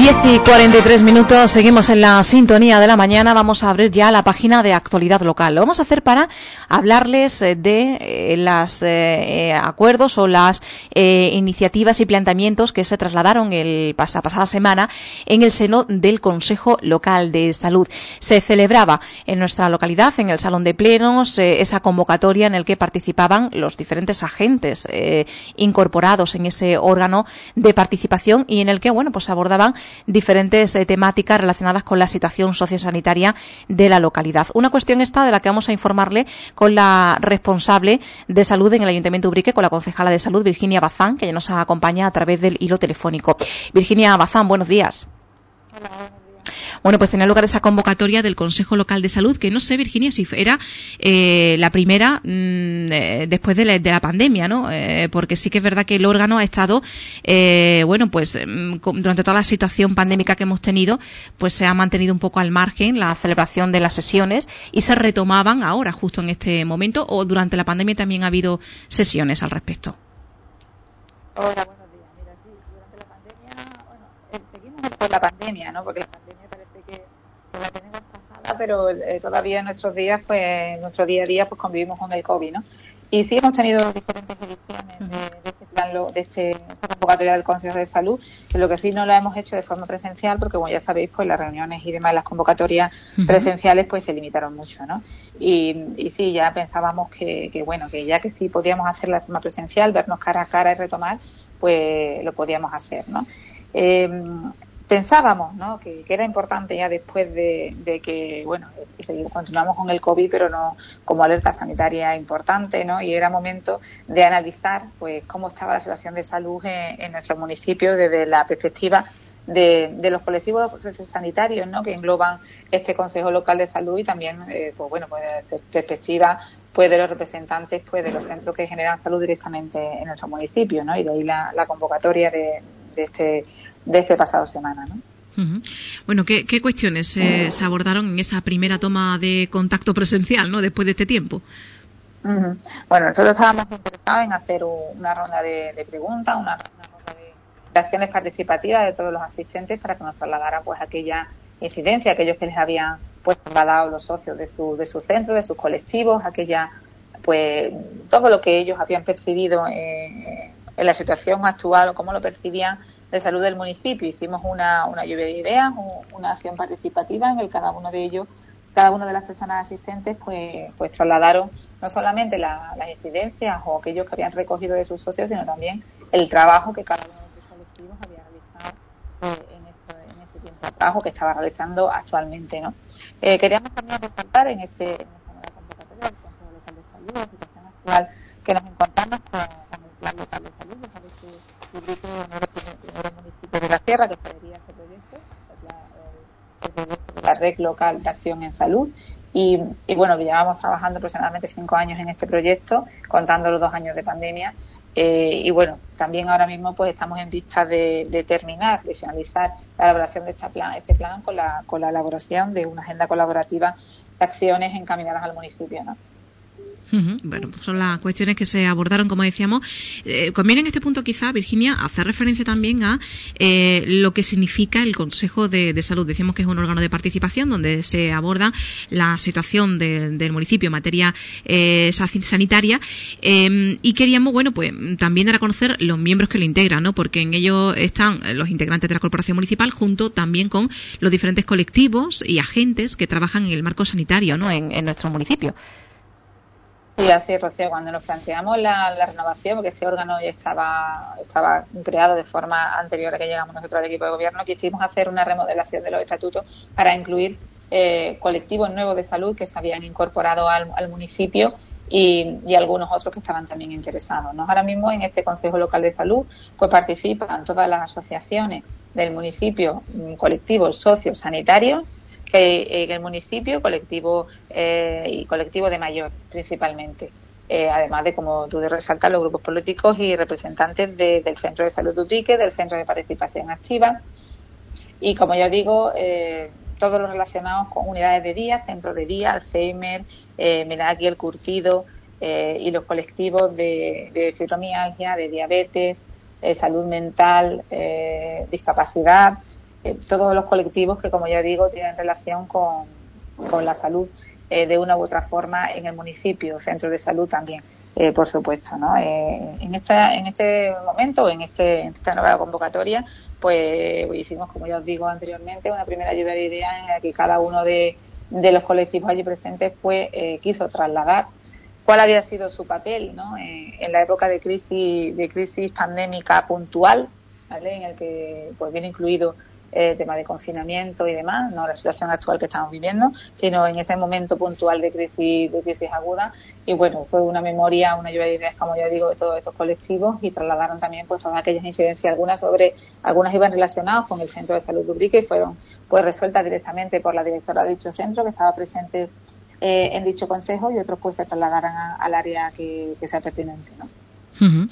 10:43, seguimos en la sintonía de la mañana. Vamos a abrir ya la página de actualidad local. Lo vamos a hacer para hablarles de los acuerdos o las iniciativas y planteamientos que se trasladaron pasada semana en el seno del Consejo Local de Salud. Se celebraba en nuestra localidad, en el Salón de Plenos, esa convocatoria en el que participaban los diferentes agentes incorporados en ese órgano de participación y en el que, pues abordaban diferentes temáticas relacionadas con la situación sociosanitaria de la localidad. Una cuestión esta de la que vamos a informarle con la responsable de salud en el Ayuntamiento de Ubrique, con la concejala de salud, Virginia Bazán, que ya nos acompaña a través del hilo telefónico. Virginia Bazán, buenos días. Hola, buenos días. Bueno, pues tenía lugar esa convocatoria del Consejo Local de Salud, que no sé, Virginia, si era la primera después de la pandemia, ¿no? Porque sí que es verdad que el órgano ha estado, durante toda la situación pandémica que hemos tenido, pues se ha mantenido un poco al margen la celebración de las sesiones y se retomaban ahora, justo en este momento, o durante la pandemia también ha habido sesiones al respecto. Hola, buenos días. Mira, sí, durante la pandemia, seguimos con la pandemia, ¿no? Porque la pandemia parece que la tenemos pasada, pero todavía en nuestros días, pues, nuestro día a día, pues convivimos con el COVID, ¿no? Y sí hemos tenido diferentes ediciones de este plan, esta convocatoria del Consejo de Salud, que lo que sí no lo hemos hecho de forma presencial, porque como ya sabéis, pues las reuniones y demás, las convocatorias presenciales, pues se limitaron mucho, ¿no? Y sí, ya pensábamos que ya que sí podíamos hacerla de forma presencial, vernos cara a cara y retomar, pues lo podíamos hacer, ¿no? Pensábamos, ¿no?, que era importante ya después de que, continuamos con el COVID, pero no como alerta sanitaria importante, ¿no? Y era momento de analizar, pues, cómo estaba la situación de salud en nuestro municipio desde la perspectiva de los colectivos sanitarios, ¿no?, que engloban este Consejo Local de Salud y también, desde perspectiva, pues, de los representantes, pues, de los centros que generan salud directamente en nuestro municipio, ¿no? Y de ahí la convocatoria de este pasado semana, ¿no? Bueno, ¿qué cuestiones se abordaron en esa primera toma de contacto presencial, ¿no?, después de este tiempo? Bueno, nosotros estábamos interesados en hacer una ronda de preguntas, una ronda de acciones participativas de todos los asistentes para que nos trasladara, pues, aquella incidencia, aquellos que les habían, pues, trasladado los socios de su centro, de sus colectivos, pues, todo lo que ellos habían percibido en la situación actual o cómo lo percibían de salud del municipio. Hicimos una lluvia de ideas, una acción participativa en el cada uno de las personas asistentes pues trasladaron no solamente las incidencias o aquellos que habían recogido de sus socios, sino también el trabajo que cada uno de sus colectivos había realizado en este tiempo de trabajo que estaba realizando actualmente, ¿no? Queríamos también resaltar en esta nueva convocatoria del Consejo Local de Salud la situación actual que nos encontramos con el Plan Local de Salud. Ya sabéis que Ubrique es uno de los primeros municipios de la Sierra que podría este proyecto, el proyecto de la Red Local de Acción en Salud. Y llevamos trabajando aproximadamente 5 años en este proyecto, contando los 2 años de pandemia. También ahora mismo, pues, estamos en vista de terminar, de finalizar la elaboración de este plan con la elaboración de una agenda colaborativa de acciones encaminadas al municipio, ¿no? Bueno, pues son las cuestiones que se abordaron, como decíamos. Conviene en este punto, quizá, Virginia, hacer referencia también a lo que significa el Consejo de Salud. Decíamos que es un órgano de participación donde se aborda la situación del municipio en materia sanitaria, y queríamos, también dar a conocer los miembros que lo integran, ¿no? Porque en ello están los integrantes de la Corporación Municipal, junto también con los diferentes colectivos y agentes que trabajan en el marco sanitario, ¿no?, en nuestro municipio. Sí, así es, Rocío. Cuando nos planteamos la renovación, porque este órgano ya estaba creado de forma anterior a que llegamos nosotros al equipo de gobierno, quisimos hacer una remodelación de los estatutos para incluir colectivos nuevos de salud que se habían incorporado al municipio y algunos otros que estaban también interesados, ¿no? Ahora mismo en este Consejo Local de Salud pues participan todas las asociaciones del municipio, colectivos socios sanitarios, que el municipio, colectivo de mayor principalmente, además de, como tú resaltas, los grupos políticos y representantes del Centro de Salud de Ubrique, del Centro de Participación Activa y, como ya digo, todos los relacionados con unidades de día, centros de día, Alzheimer, Menagui, el Curtido, y los colectivos de fibromialgia, de diabetes, salud mental, discapacidad, todos los colectivos que, como ya digo, tienen relación con la salud de una u otra forma en el municipio, centros de salud también, por supuesto, ¿no? En este momento, en esta nueva convocatoria, pues hicimos, como ya os digo anteriormente, una primera lluvia de ideas en la que cada uno de los colectivos allí presentes pues quiso trasladar cuál había sido su papel, ¿no? En la época de crisis pandémica puntual, ¿vale? En el que pues viene incluido el tema de confinamiento y demás, no la situación actual que estamos viviendo, sino en ese momento puntual de crisis aguda. Y bueno, fue una memoria, una lluvia de ideas, como ya digo, de todos estos colectivos, y trasladaron también pues todas aquellas incidencias, algunas iban relacionadas con el Centro de Salud de Ubrique y fueron pues resueltas directamente por la directora de dicho centro, que estaba presente en dicho consejo, y otros pues se trasladaran al área que sea pertinente, ¿no? Uh-huh.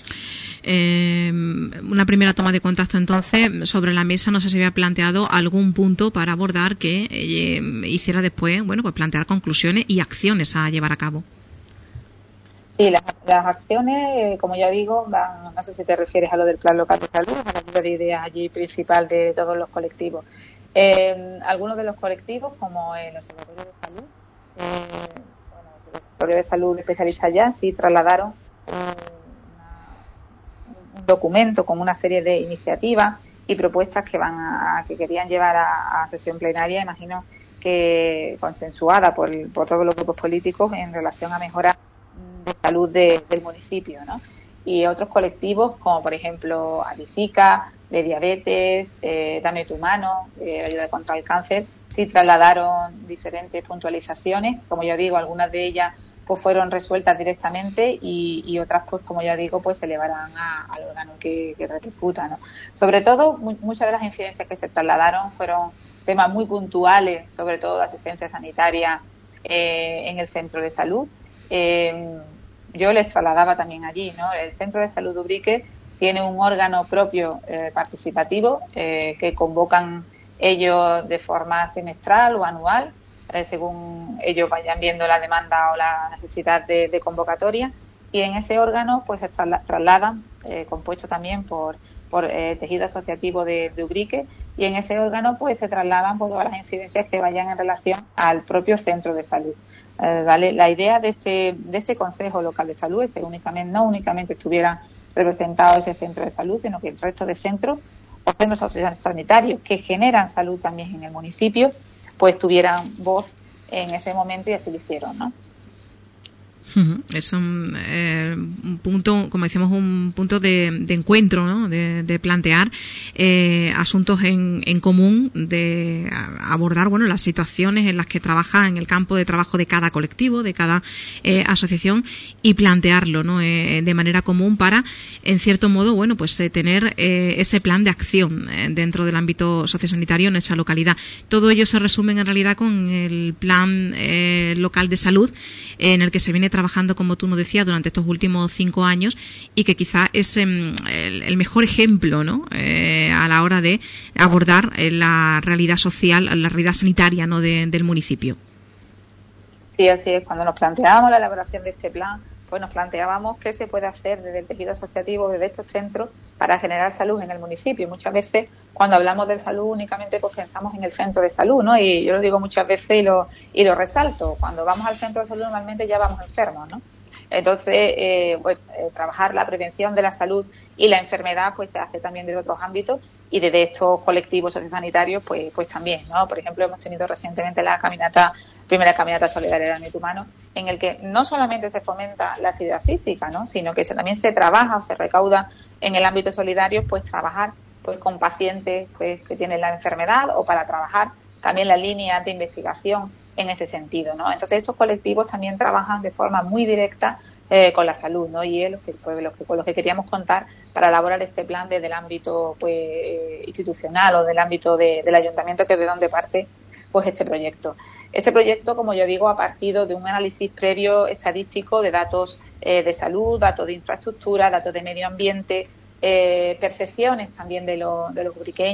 Una primera toma de contacto entonces sobre la mesa. No sé si había planteado algún punto para abordar que hiciera después, bueno, pues plantear conclusiones y acciones a llevar a cabo. Sí, las acciones, como ya digo, van, no sé si te refieres a lo del Plan Local de Salud, a la lluvia de ideas allí principal de todos los colectivos. Algunos de los colectivos, como el Observatorio de Salud, el Observatorio de Salud especialistas ya, sí trasladaron un documento con una serie de iniciativas y propuestas que querían llevar a sesión plenaria, imagino que consensuada por todos los grupos políticos en relación a mejorar de salud del municipio, ¿no? Y otros colectivos como por ejemplo Alisica, de diabetes, Dame tu mano, ayuda contra el cáncer, sí trasladaron diferentes puntualizaciones. Como ya digo, algunas de ellas pues fueron resueltas directamente y otras, pues como ya digo, pues se elevarán al órgano que repercuta, ¿no? Sobre todo, muchas de las incidencias que se trasladaron fueron temas muy puntuales, sobre todo de asistencia sanitaria en el centro de salud. Yo les trasladaba también allí, ¿no? El Centro de Salud de Ubrique tiene un órgano propio participativo que convocan ellos de forma semestral o anual, según ellos vayan viendo la demanda o la necesidad de convocatoria, y en ese órgano pues se trasladan, compuesto también por tejido asociativo de Ubrique, y en ese órgano pues se trasladan pues todas las incidencias que vayan en relación al propio centro de salud. ¿Vale? La idea de este Consejo Local de Salud es que no únicamente estuviera representado ese centro de salud, sino que el resto de centros o centros sanitarios que generan salud también en el municipio pues tuvieran voz en ese momento, y así lo hicieron, ¿no? Es un punto, como decíamos, un punto de encuentro, ¿no? De plantear asuntos en común, de abordar, bueno, las situaciones en las que trabaja en el campo de trabajo de cada colectivo, de cada asociación, y plantearlo, ¿no? De manera común para, en cierto modo, bueno, pues tener ese plan de acción dentro del ámbito sociosanitario en esa localidad. Todo ello se resume en realidad con el plan local de salud, en el que se viene trabajando, como tú nos decías, durante estos últimos 5 años, y que quizá es el mejor ejemplo, ¿no? A la hora de abordar la realidad social, la realidad sanitaria, ¿no? del municipio. Sí, así es. Cuando nos planteábamos la elaboración de este plan, pues nos planteábamos qué se puede hacer desde el tejido asociativo, desde estos centros, para generar salud en el municipio. Muchas veces, cuando hablamos de salud, únicamente pues pensamos en el centro de salud, ¿no? Y yo lo digo muchas veces y lo resalto. Cuando vamos al centro de salud, normalmente ya vamos enfermos, ¿no? Entonces, trabajar la prevención de la salud y la enfermedad pues se hace también desde otros ámbitos, y desde estos colectivos sociosanitarios pues también, ¿no? Por ejemplo, hemos tenido recientemente la primera caminata solidaria de Dame tu mano, en el que no solamente se fomenta la actividad física, ¿no? Sino que también se trabaja o se recauda en el ámbito solidario, pues trabajar pues con pacientes pues que tienen la enfermedad, o para trabajar también las líneas de investigación en ese sentido, ¿no? Entonces estos colectivos también trabajan de forma muy directa con la salud, ¿no? Y es con lo que queríamos contar para elaborar este plan desde el ámbito pues institucional, o del ámbito del ayuntamiento, que es de donde parte pues este proyecto. Este proyecto, como yo digo, ha partido de un análisis previo estadístico de datos de salud, datos de infraestructura, datos de medio ambiente, percepciones también de los ubriqueños,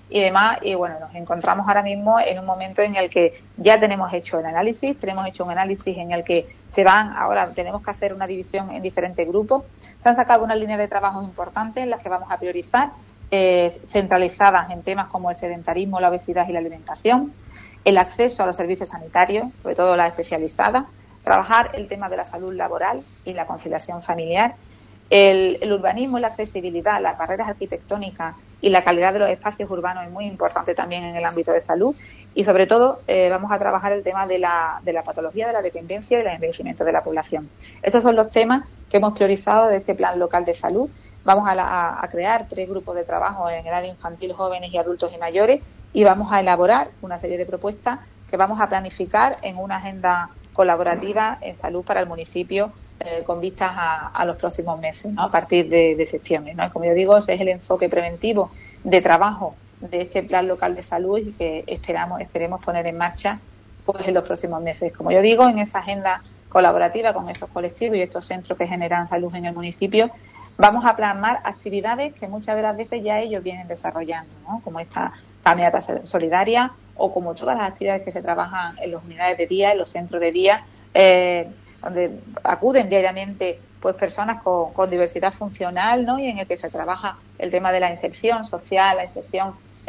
y demás. Y bueno, nos encontramos ahora mismo en un momento en el que ya tenemos hecho el análisis, tenemos hecho un análisis en el que ahora tenemos que hacer una división en diferentes grupos. Se han sacado una línea de trabajo importante en las que vamos a priorizar, centralizadas en temas como el sedentarismo, la obesidad y la alimentación, el acceso a los servicios sanitarios, sobre todo las especializadas, trabajar el tema de la salud laboral y la conciliación familiar, el urbanismo y la accesibilidad, las barreras arquitectónicas y la calidad de los espacios urbanos es muy importante también en el ámbito de salud, y sobre todo vamos a trabajar el tema de la patología, de la dependencia y del envejecimiento de la población. Esos son los temas que hemos priorizado de este plan local de salud. Vamos a crear 3 grupos de trabajo en edad infantil, jóvenes y adultos y mayores, y vamos a elaborar una serie de propuestas que vamos a planificar en una agenda colaborativa en salud para el municipio con vistas a los próximos meses, ¿no? A partir de septiembre, ¿no? Y como yo digo, ese es el enfoque preventivo de trabajo de este plan local de salud y que esperemos poner en marcha pues en los próximos meses. Como yo digo, en esa agenda colaborativa con estos colectivos y estos centros que generan salud en el municipio, vamos a plasmar actividades que muchas de las veces ya ellos vienen desarrollando, ¿no? Como esta caminata solidaria o como todas las actividades que se trabajan en las unidades de día, en los centros de día, donde acuden diariamente pues personas con diversidad funcional, ¿no? Y en el que se trabaja el tema de la inserción social, la inserción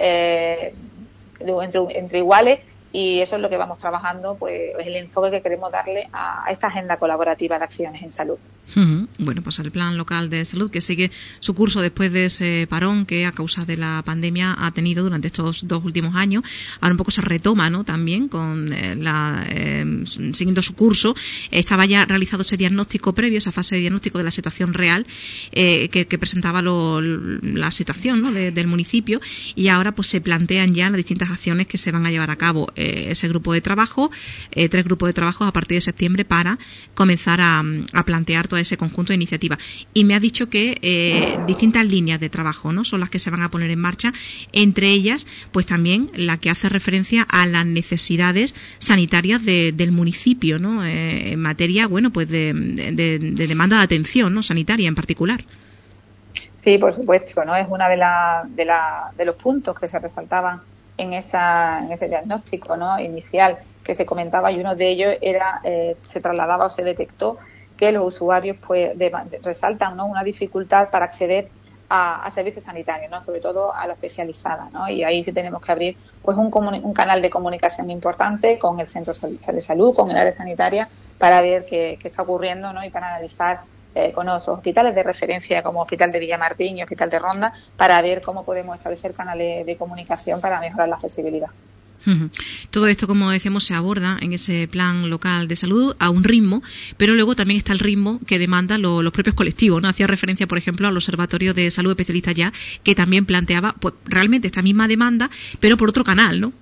entre iguales, y eso es lo que vamos trabajando, pues es el enfoque que queremos darle a esta agenda colaborativa de acciones en salud. Bueno, pues el plan local de salud que sigue su curso después de ese parón que a causa de la pandemia ha tenido durante estos 2 últimos años. Ahora un poco se retoma, ¿no? También con siguiendo su curso. Estaba ya realizado ese diagnóstico previo, esa fase de diagnóstico de la situación real que presentaba la situación, ¿no? del municipio, y ahora pues se plantean ya las distintas acciones que se van a llevar a cabo. Ese grupo de trabajo, 3 grupos de trabajo a partir de septiembre para comenzar a plantear todo ese conjunto de iniciativas. Y me ha dicho que distintas líneas de trabajo, ¿no? Son las que se van a poner en marcha, entre ellas pues también la que hace referencia a las necesidades sanitarias del municipio, ¿no? En materia, bueno, pues de demanda de atención, ¿no? Sanitaria en particular. Sí, por supuesto, ¿no? Es una de los puntos que se resaltaban en ese diagnóstico, ¿no? Inicial que se comentaba, y uno de ellos era se trasladaba o se detectó que los usuarios pues resaltan, ¿no? Una dificultad para acceder a servicios sanitarios, ¿no? Sobre todo a la especializada, ¿no? Y ahí sí tenemos que abrir pues un canal de comunicación importante con el centro de salud, con el área sanitaria, para ver qué está ocurriendo, ¿no? Y para analizar con los hospitales de referencia como Hospital de Villamartín y Hospital de Ronda, para ver cómo podemos establecer canales de comunicación para mejorar la accesibilidad. Todo esto, como decíamos, se aborda en ese plan local de salud a un ritmo, pero luego también está el ritmo que demandan los propios colectivos, ¿no? Hacía referencia, por ejemplo, al Observatorio de Salud Especialista Ya, que también planteaba pues realmente esta misma demanda, pero por otro canal, ¿no?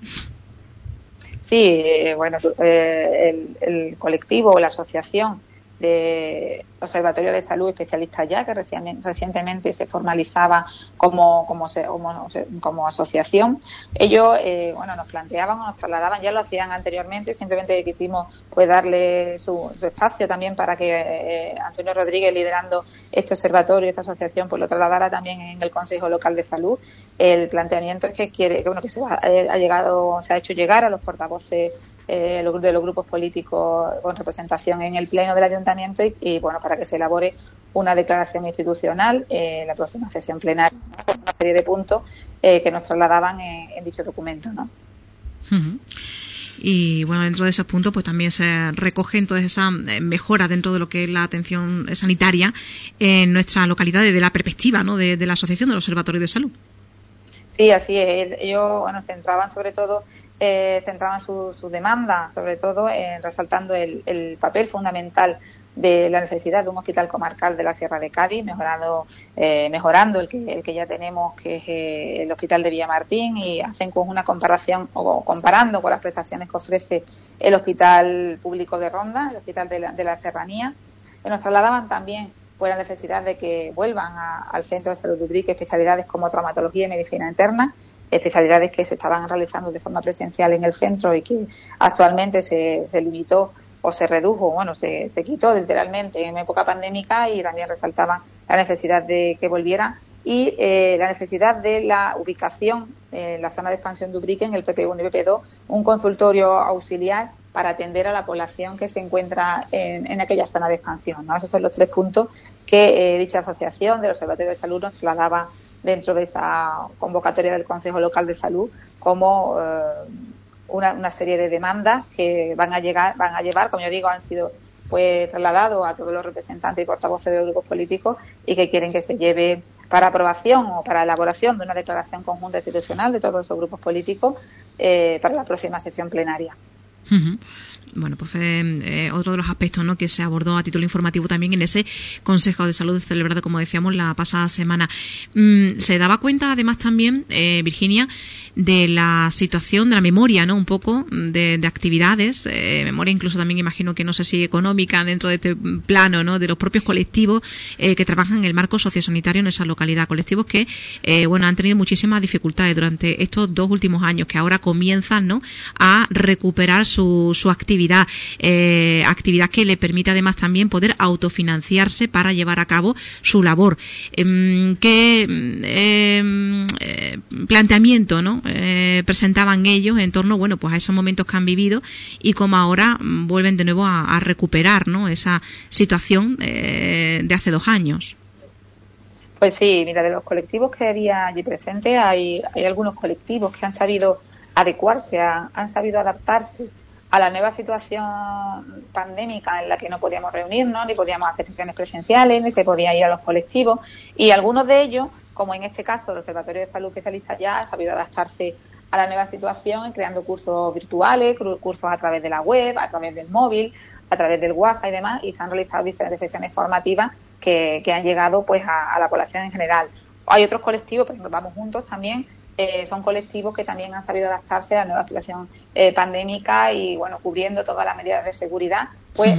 Sí, bueno, el colectivo o la asociación de Observatorio de Salud Especialista Ya, que recientemente se formalizaba como asociación. Ellos nos planteaban o nos trasladaban, ya lo hacían anteriormente, simplemente quisimos pues darle su espacio también para que Antonio Rodríguez, liderando este observatorio, esta asociación, pues lo trasladara también en el Consejo Local de Salud. El planteamiento es que se ha hecho llegar a los portavoces de los grupos políticos con representación en el Pleno del Ayuntamiento y para que se elabore una declaración institucional en la próxima sesión plenaria, ¿no? Con una serie de puntos que nos trasladaban en dicho documento, ¿no? Y bueno, dentro de esos puntos pues también se recogen todas esas mejoras dentro de lo que es la atención sanitaria en nuestra localidad desde la perspectiva, ¿no? de la Asociación del Observatorio de Salud. Sí, así es. Ellos centraban sobre todo su demanda, sobre todo resaltando el papel fundamental de la necesidad de un hospital comarcal de la Sierra de Cádiz, mejorando el que ya tenemos, que es el Hospital de Villamartín, y hacen con una comparación o comparando con las prestaciones que ofrece el Hospital Público de Ronda, el Hospital de la Serranía. Nos trasladaban también pues la necesidad de que vuelvan al Centro de Salud de Ubrique especialidades como traumatología y medicina interna, especialidades que se estaban realizando de forma presencial en el centro y que actualmente se limitó o se redujo, se quitó literalmente en época pandémica, y también resaltaban la necesidad de que volviera y la necesidad de la ubicación en la zona de expansión de Ubrique, en el PP1 y PP2, un consultorio auxiliar para atender a la población que se encuentra en aquella zona de expansión, ¿no? Esos son los 3 puntos que dicha asociación del Observatorio de Salud nos trasladaba dentro de esa convocatoria del Consejo Local de Salud como una serie de demandas que van a llevar, como yo digo, han sido pues trasladados a todos los representantes y portavoces de grupos políticos y que quieren que se lleve para aprobación o para elaboración de una declaración conjunta institucional de todos esos grupos políticos para la próxima sesión plenaria. Uh-huh. Bueno, pues otro de los aspectos, ¿no?, que se abordó a título informativo también en ese Consejo de Salud celebrado, como decíamos, la pasada semana. Se daba cuenta, además, también, Virginia, de la situación, de la memoria, ¿no?, un poco de actividades, memoria incluso también, imagino que no sé si económica, dentro de este plano, ¿no?, de los propios colectivos que trabajan en el marco sociosanitario en esa localidad, colectivos que, han tenido muchísimas dificultades durante estos 2 últimos años, que ahora comienzan, ¿no?, a recuperar su actividad, actividad que le permite además también poder autofinanciarse para llevar a cabo su labor. ¿Qué planteamiento, ¿no?, presentaban ellos en torno, pues a esos momentos que han vivido y cómo ahora vuelven de nuevo a recuperar, ¿no?, esa situación de hace 2 años? Pues sí, mira, de los colectivos que había allí presentes, hay algunos colectivos que han sabido adecuarse, han sabido adaptarse a la nueva situación pandémica en la que no podíamos reunirnos, ni podíamos hacer sesiones presenciales, ni se podía ir a los colectivos, y algunos de ellos, como en este caso el Observatorio de Salud Especialista ya, ha sabido adaptarse a la nueva situación creando cursos virtuales, cursos a través de la web, a través del móvil, a través del WhatsApp y demás, y se han realizado diferentes sesiones formativas que han llegado pues a la población en general. Hay otros colectivos, por ejemplo, Vamos Juntos también, son colectivos que también han sabido adaptarse a la nueva situación pandémica y, cubriendo todas las medidas de seguridad, pues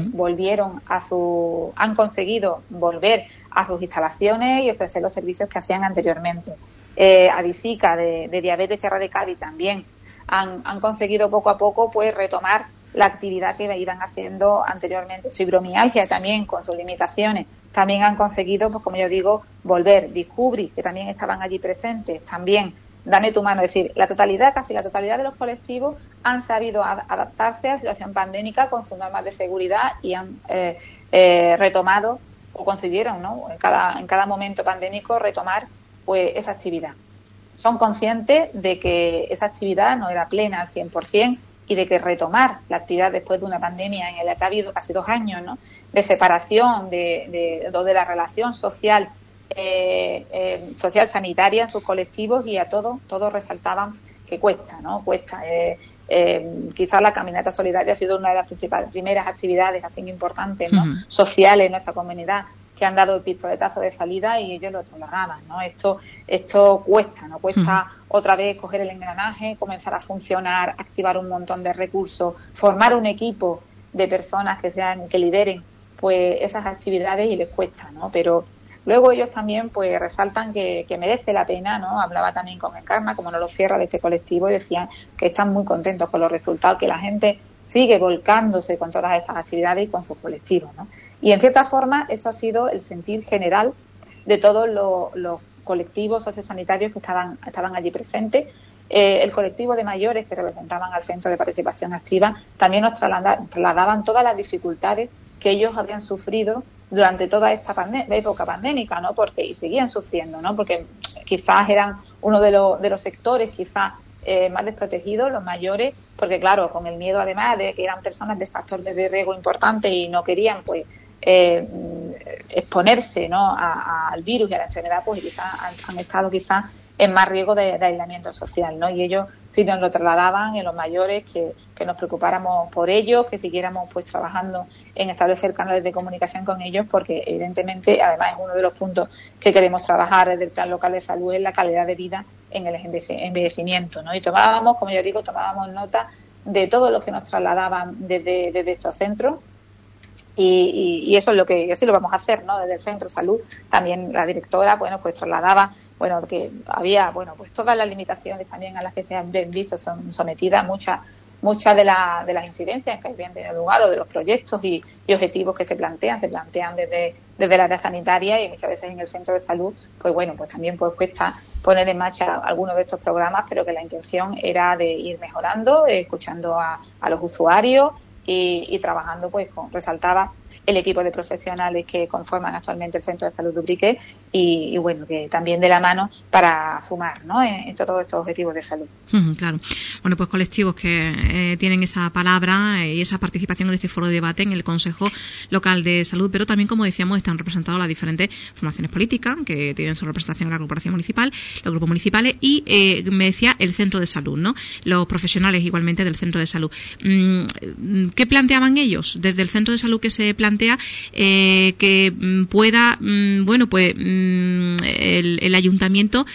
han conseguido volver a sus instalaciones y ofrecer los servicios que hacían anteriormente. Adisica de Diabetes Sierra de Cádiz también han conseguido poco a poco pues retomar la actividad que iban haciendo anteriormente. Fibromialgia también, con sus limitaciones, también han conseguido, pues como yo digo, volver. Discubri, que también estaban allí presentes, también. Dame tu mano, es decir, casi la totalidad de los colectivos han sabido adaptarse a la situación pandémica con sus normas de seguridad y han retomado o consiguieron, ¿no?, en cada momento pandémico retomar pues esa actividad. Son conscientes de que esa actividad no era plena al 100% y de que retomar la actividad después de una pandemia en la que ha habido casi 2 años, ¿no?, de separación de la relación social social sanitaria en sus colectivos, y a todos resaltaban que cuesta, ¿no? Quizás la caminata solidaria ha sido una de las primeras actividades así importantes, ¿no?, sociales en nuestra comunidad, que han dado el pistoletazo de salida, y ellos lo trasladaban, ¿no? Esto cuesta, ¿no? Cuesta otra vez coger el engranaje, comenzar a funcionar, activar un montón de recursos, formar un equipo de personas que lideren pues esas actividades, y les cuesta, ¿no? Pero luego ellos también pues resaltan que merece la pena, ¿no? Hablaba también con Encarna, como no lo cierra, de este colectivo, y decían que están muy contentos con los resultados, que la gente sigue volcándose con todas estas actividades y con sus colectivos, ¿no? Y en cierta forma eso ha sido el sentir general de todos los colectivos sociosanitarios que estaban allí presentes. El colectivo de mayores que representaban al Centro de Participación Activa también nos trasladaban todas las dificultades que ellos habían sufrido durante toda esta época pandémica, ¿no? Y seguían sufriendo, ¿no? Porque quizás eran uno de los sectores quizás más desprotegidos, los mayores, porque claro, con el miedo además de que eran personas de factores de riesgo importantes y no querían pues exponerse, ¿no?, al virus y a la enfermedad, pues quizás han estado quizás en más riesgo de aislamiento social, ¿no? Y ellos sí nos lo trasladaban, en los mayores, que nos preocupáramos por ellos, que siguiéramos pues trabajando en establecer canales de comunicación con ellos, porque evidentemente, además, es uno de los puntos que queremos trabajar desde el Plan Local de Salud, es la calidad de vida en el envejecimiento, ¿no? Y tomábamos nota de todo lo que nos trasladaban desde estos centros. Y eso es lo que así lo vamos a hacer, ¿no? Desde el Centro de Salud también la directora pues trasladaba que había pues todas las limitaciones también a las que se han visto son sometidas muchas muchas de las incidencias que habían tenido lugar o de los proyectos y objetivos que se plantean desde el área sanitaria, y muchas veces en el centro de salud, pues bueno, pues también pues cuesta poner en marcha algunos de estos programas, pero que la intención era de ir mejorando, escuchando a los usuarios y trabajando, pues resaltaba el equipo de profesionales que conforman actualmente el Centro de Salud de Ubrique y bueno, que también de la mano para sumar, ¿no?, en todos estos objetivos de salud. Claro. Bueno, pues colectivos que tienen esa palabra y esa participación en este foro de debate en el Consejo Local de Salud, pero también, como decíamos, están representados las diferentes formaciones políticas que tienen su representación en la corporación municipal, los grupos municipales y, me decía, el Centro de Salud, ¿no?, los profesionales igualmente del Centro de Salud. ¿Qué planteaban ellos desde el Centro de Salud que se plantea que pueda, bueno, pues el ayuntamiento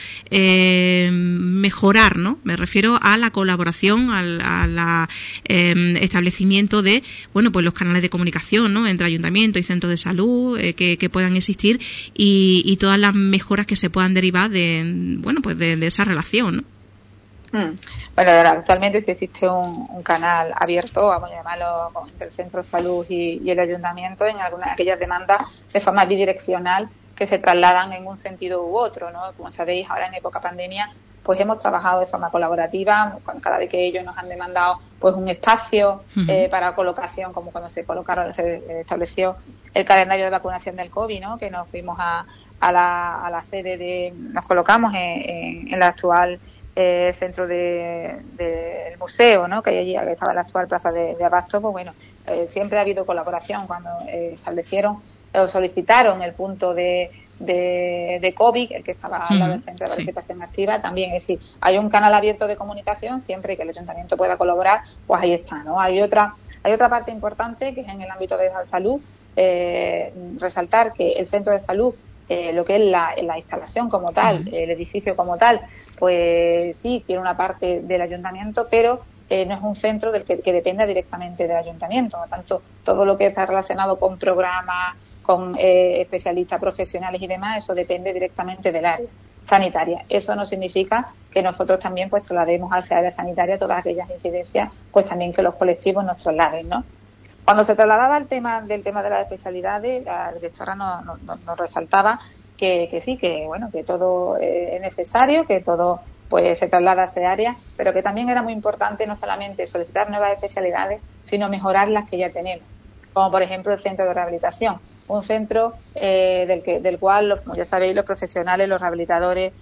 mejorar, ¿no? Me refiero a la colaboración, al establecimiento de, bueno, pues los canales de comunicación, ¿no?, entre ayuntamiento y centro de salud que puedan existir y todas las mejoras que se puedan derivar de, bueno, pues de esa relación, ¿no? Bueno, actualmente sí existe un canal abierto, vamos a llamarlo, entre el Centro de Salud y el Ayuntamiento en algunas de aquellas demandas de forma bidireccional que se trasladan en un sentido u otro, ¿no? Como sabéis, ahora en época pandemia, pues hemos trabajado de forma colaborativa, cada vez que ellos nos han demandado pues un espacio para colocación, como cuando se estableció el calendario de vacunación del COVID, ¿no?, que nos fuimos a la sede nos colocamos en la actual centro del museo, ¿no?, que hay allí, que estaba en la actual plaza de Abasto. Pues bueno, siempre ha habido colaboración cuando establecieron o solicitaron el punto de COVID, el que estaba al lado del centro de participación activa. También, es decir, hay un canal abierto de comunicación, siempre que el ayuntamiento pueda colaborar, pues ahí está, ¿no? Hay otra parte importante que es en el ámbito de la salud, resaltar que el centro de salud, lo que es la instalación como tal, el edificio como tal, pues sí, tiene una parte del ayuntamiento, pero no es un centro del que dependa directamente del ayuntamiento. Por lo tanto, todo lo que está relacionado con programas, con especialistas profesionales y demás, eso depende directamente del área sanitaria. Eso no significa que nosotros también pues traslademos hacia el área sanitaria todas aquellas incidencias, pues también que los colectivos nos trasladen, ¿no? Cuando se trasladaba el tema de las especialidades, la directora nos resaltaba que sí, que bueno, que todo es necesario, que todo pues se traslada a ese área, pero que también era muy importante no solamente solicitar nuevas especialidades, sino mejorar las que ya tenemos, como por ejemplo el centro de rehabilitación, un centro del cual, como ya sabéis, los profesionales, los rehabilitadores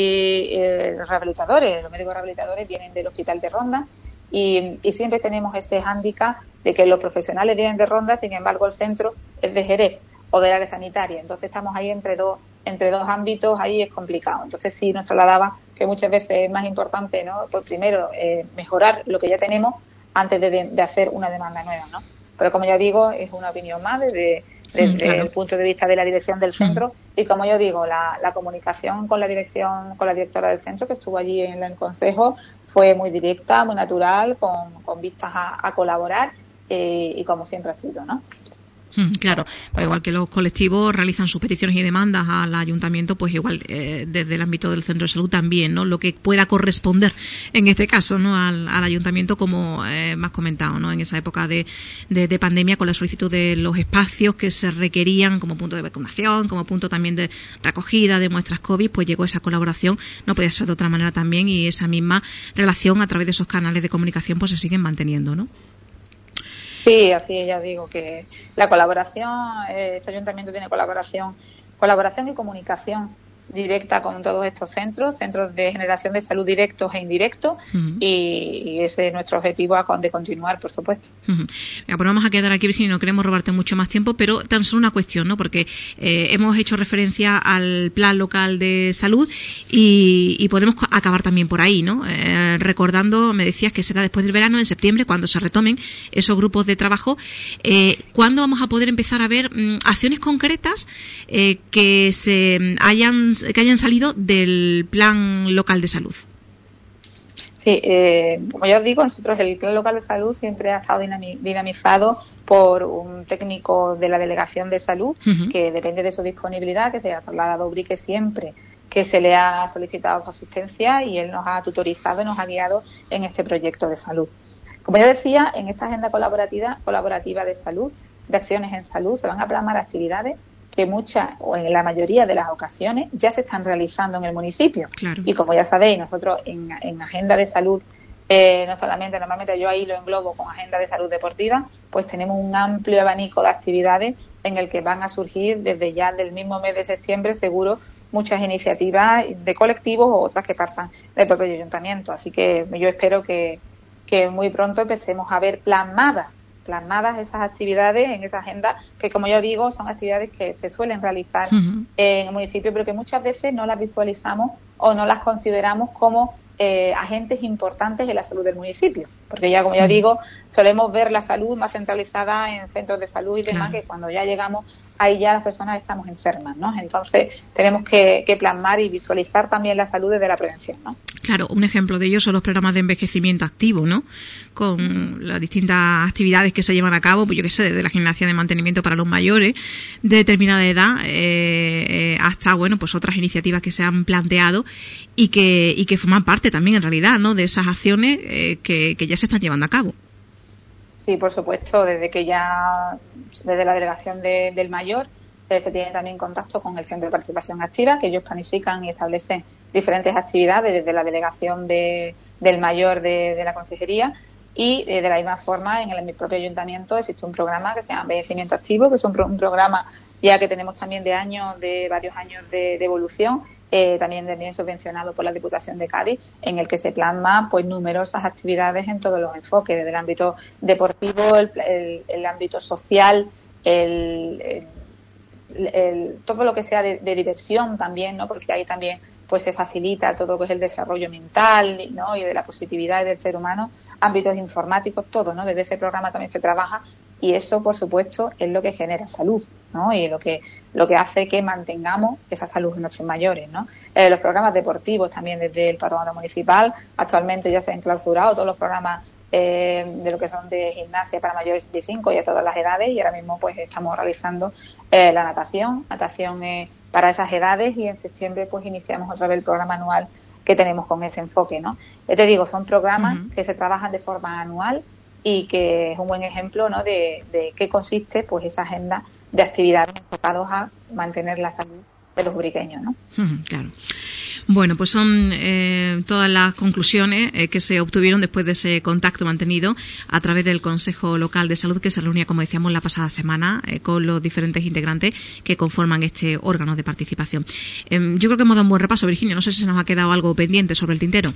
los médicos rehabilitadores vienen del Hospital de Ronda y siempre tenemos ese hándicap de que los profesionales vienen de Ronda, sin embargo el centro es de Jerez o del área sanitaria. Entonces estamos ahí entre dos ámbitos, ahí es complicado. Entonces sí nos trasladaba que muchas veces es más importante, ¿no?, pues primero mejorar lo que ya tenemos antes de hacer una demanda nueva, ¿no? Pero como ya digo, es una opinión más desde el punto de vista de la dirección del centro y como yo digo, la comunicación con la directora del centro que estuvo allí en el consejo fue muy directa, muy natural, con vistas a colaborar y como siempre ha sido, ¿no? Claro, pues igual que los colectivos realizan sus peticiones y demandas al ayuntamiento, pues igual desde el ámbito del centro de salud también, ¿no?, lo que pueda corresponder en este caso, ¿no?, al ayuntamiento, como más comentado, ¿no?, en esa época de pandemia, con la solicitud de los espacios que se requerían como punto de vacunación, como punto también de recogida de muestras COVID, pues llegó esa colaboración, no podía ser de otra manera también, y esa misma relación a través de esos canales de comunicación pues se siguen manteniendo, ¿no? Sí, así ya digo que la colaboración, este ayuntamiento tiene colaboración y comunicación directa con todos estos centros de generación de salud directos e indirectos, y ese es nuestro objetivo de continuar, por supuesto. Pues vamos a quedar aquí, Virginia, no queremos robarte mucho más tiempo, pero tan solo una cuestión, ¿no?, porque hemos hecho referencia al Plan Local de Salud y podemos acabar también por ahí, ¿no? Recordando, me decías que será después del verano, en septiembre, cuando se retomen esos grupos de trabajo. ¿Cuándo vamos a poder empezar a ver acciones concretas que hayan salido del Plan Local de Salud? Sí, como ya os digo, nosotros el Plan Local de Salud siempre ha estado dinamizado por un técnico de la Delegación de Salud, que depende de su disponibilidad, que se ha trasladado a Ubrique siempre que se le ha solicitado su asistencia, y él nos ha tutorizado y nos ha guiado en este proyecto de salud. Como ya decía, en esta agenda colaborativa de salud, de acciones en salud, se van a plasmar actividades que muchas o en la mayoría de las ocasiones ya se están realizando en el municipio. Claro. Y como ya sabéis, nosotros en agenda de salud, no solamente, normalmente yo ahí lo englobo con agenda de salud deportiva, pues tenemos un amplio abanico de actividades en el que van a surgir desde ya del mismo mes de septiembre, seguro, muchas iniciativas de colectivos o otras que partan del propio ayuntamiento. Así que yo espero que muy pronto empecemos a ver plasmadas esas actividades en esa agenda, que como yo digo, son actividades que se suelen realizar en el municipio, pero que muchas veces no las visualizamos o no las consideramos como agentes importantes en la salud del municipio, porque ya, como ya digo, solemos ver la salud más centralizada en centros de salud y demás, que cuando ya llegamos ahí ya las personas estamos enfermas, ¿no? Entonces tenemos que plasmar y visualizar también la salud desde la prevención, ¿no? Claro, un ejemplo de ello son los programas de envejecimiento activo, ¿no? Con las distintas actividades que se llevan a cabo, pues yo qué sé, desde la gimnasia de mantenimiento para los mayores de determinada edad hasta, bueno, pues otras iniciativas que se han planteado y que forman parte también, en realidad, ¿no?, de esas acciones que ya se están llevando a cabo. Sí, por supuesto, desde la delegación del mayor se tiene también contacto con el Centro de Participación Activa, que ellos planifican y establecen diferentes actividades desde la delegación del mayor de la consejería, y de la misma forma en el propio ayuntamiento existe un programa que se llama Envejecimiento Activo, que es un programa ya que tenemos también de varios años de evolución, también subvencionado por la Diputación de Cádiz, en el que se plasma pues numerosas actividades en todos los enfoques, desde el ámbito deportivo, el ámbito social, todo lo que sea de diversión también, ¿no? Porque ahí también pues se facilita todo lo que es el desarrollo mental, ¿no?, y de la positividad del ser humano, ámbitos informáticos, todo, ¿no? Desde ese programa también se trabaja, y eso, por supuesto, es lo que genera salud, ¿no?, y lo que hace que mantengamos esa salud en nuestros mayores, ¿no? Los programas deportivos también desde el Patronato Municipal, actualmente ya se han clausurado todos los programas de lo que son de gimnasia para mayores de 65 y a todas las edades, y ahora mismo pues estamos realizando la natación para esas edades, y en septiembre pues iniciamos otra vez el programa anual que tenemos con ese enfoque, ¿no? Te digo, son programas que se trabajan de forma anual y que es un buen ejemplo, ¿no?, de qué consiste pues esa agenda de actividades enfocados a mantener la salud de los ubriqueños, ¿no? Claro. Bueno, pues son todas las conclusiones que se obtuvieron después de ese contacto mantenido a través del Consejo Local de Salud, que se reunía, como decíamos, la pasada semana con los diferentes integrantes que conforman este órgano de participación. Yo creo que hemos dado un buen repaso, Virginia. No sé si se nos ha quedado algo pendiente sobre el tintero.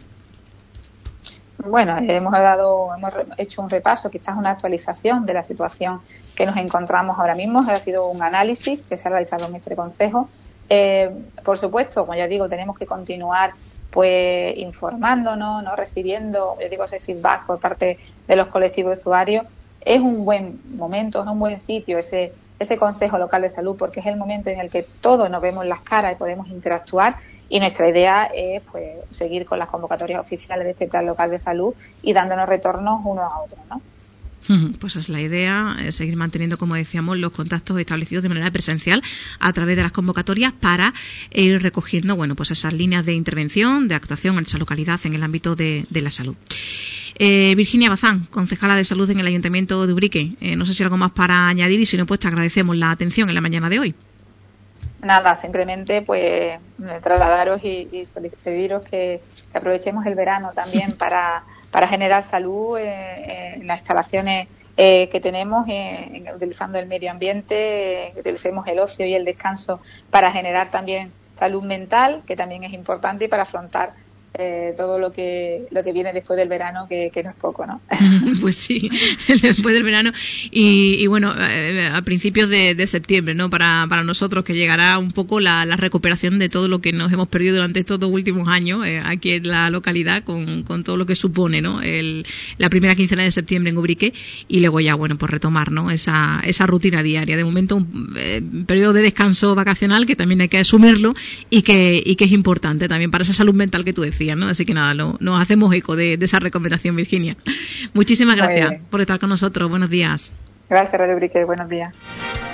Bueno, hemos hecho un repaso, quizás una actualización de la situación que nos encontramos ahora mismo. Ha sido un análisis que se ha realizado en este Consejo. Por supuesto, como ya digo, tenemos que continuar pues informándonos, ¿no?, recibiendo, yo digo, ese feedback por parte de los colectivos de usuarios. Es un buen momento, es un buen sitio ese Consejo Local de Salud, porque es el momento en el que todos nos vemos las caras y podemos interactuar, y nuestra idea es pues seguir con las convocatorias oficiales de este Plan Local de Salud y dándonos retornos unos a otros, ¿no? Pues es la idea, seguir manteniendo, como decíamos, los contactos establecidos de manera presencial a través de las convocatorias para ir recogiendo, bueno, pues esas líneas de intervención, de actuación en esa localidad en el ámbito de la salud. Virginia Bazán, concejala de salud en el Ayuntamiento de Ubrique, no sé si algo más para añadir, y si no, pues te agradecemos la atención en la mañana de hoy. Nada, simplemente pues trasladaros y pediros que aprovechemos el verano también para generar salud en las instalaciones que tenemos, utilizando el medio ambiente, que utilicemos el ocio y el descanso para generar también salud mental, que también es importante, y para afrontar todo lo que viene después del verano, que no es poco, ¿no? Pues sí, después del verano y bueno, a principios de septiembre, ¿no? Para nosotros, que llegará un poco la recuperación de todo lo que nos hemos perdido durante estos 2 últimos años aquí en la localidad, con todo lo que supone, ¿no?, la primera quincena de septiembre en Ubrique, y luego ya, bueno, pues retomar, ¿no?, esa rutina diaria. De momento un periodo de descanso vacacional que también hay que asumirlo y que es importante también para esa salud mental que tú decías, ¿no? Así que nada, nos hacemos eco de esa recomendación, Virginia. Muchísimas gracias por estar con nosotros. Buenos días. Gracias, Radio Ubrique. Buenos días.